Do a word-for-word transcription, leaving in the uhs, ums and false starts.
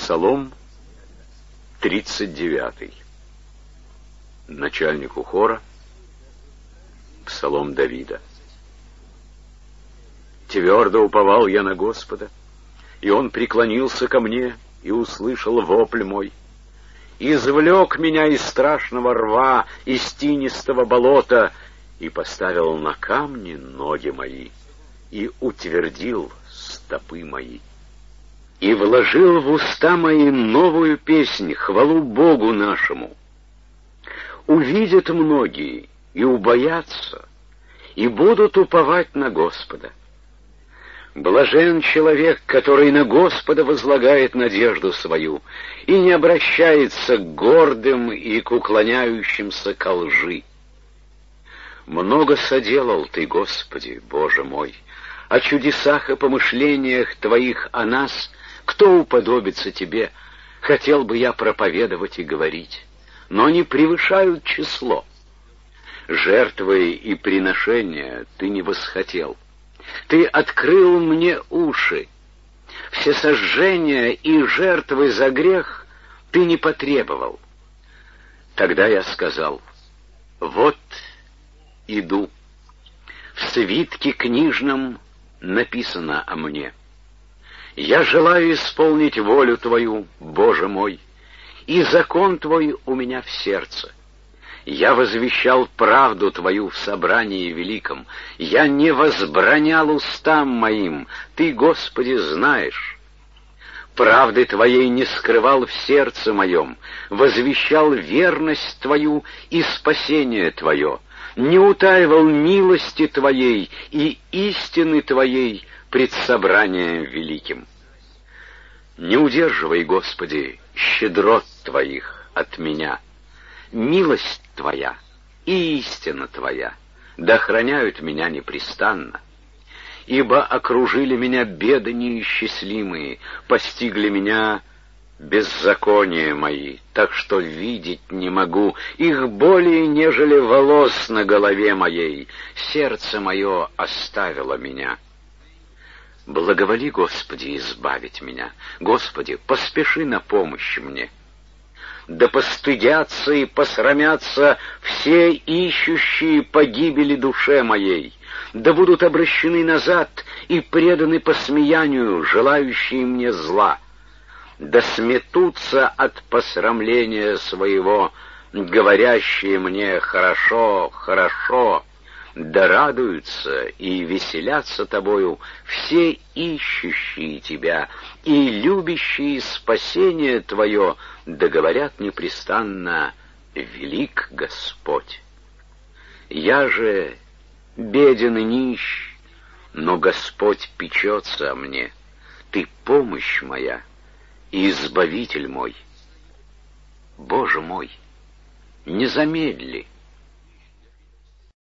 Псалом тридцать девятый. Начальнику хора. Псалом Давида. Твердо уповал я на Господа, и Он преклонился ко мне и услышал вопль мой. Извлек меня из страшного рва, из тинистого болота, и поставил на камни ноги мои, и утвердил стопы мои. И вложил в уста мои новую песнь, хвалу Богу нашему. Увидят многие и убоятся, и будут уповать на Господа. Блажен человек, который на Господа возлагает надежду свою и не обращается к гордым и к уклоняющимся ко лжи. Много соделал Ты, Господи, Боже мой, о чудесах и помышлениях Твоих о нас. Кто уподобится Тебе? Хотел бы я проповедовать и говорить, но они превышают число. Жертвы и приношения Ты не восхотел. Ты открыл мне уши. Всесожжения и жертвы за грех Ты не потребовал. Тогда я сказал: вот иду. В свитке книжном написано о мне. Я желаю исполнить волю Твою, Боже мой, и закон Твой у меня в сердце. Я возвещал правду Твою в собрании великом. Я не возбранял устам моим. Ты, Господи, знаешь. Правды Твоей не скрывал в сердце моем. Возвещал верность Твою и спасение Твое. Не утаивал милости Твоей и истины Твоей пред собранием великим. Не удерживай, Господи, щедрот Твоих от меня. Милость Твоя и истина Твоя да храняют меня непрестанно. Ибо окружили меня беды неисчислимые, постигли меня беззакония мои, так что видеть не могу их более, нежели волос на голове моей. Сердце мое оставило меня. Благоволи, Господи, избавить меня. Господи, поспеши на помощь мне. Да постыдятся и посрамятся все ищущие погибели душе моей, да будут обращены назад и преданы посмеянию, желающие мне зла. Да сметутся от посрамления своего, говорящие мне: хорошо, хорошо. Да радуются и веселятся Тобою все ищущие Тебя и любящие спасение Твое, да говорят непрестанно: велик Господь. Я же беден и нищ, но Господь печется о мне. Ты помощь моя и избавитель мой. Боже мой, не замедли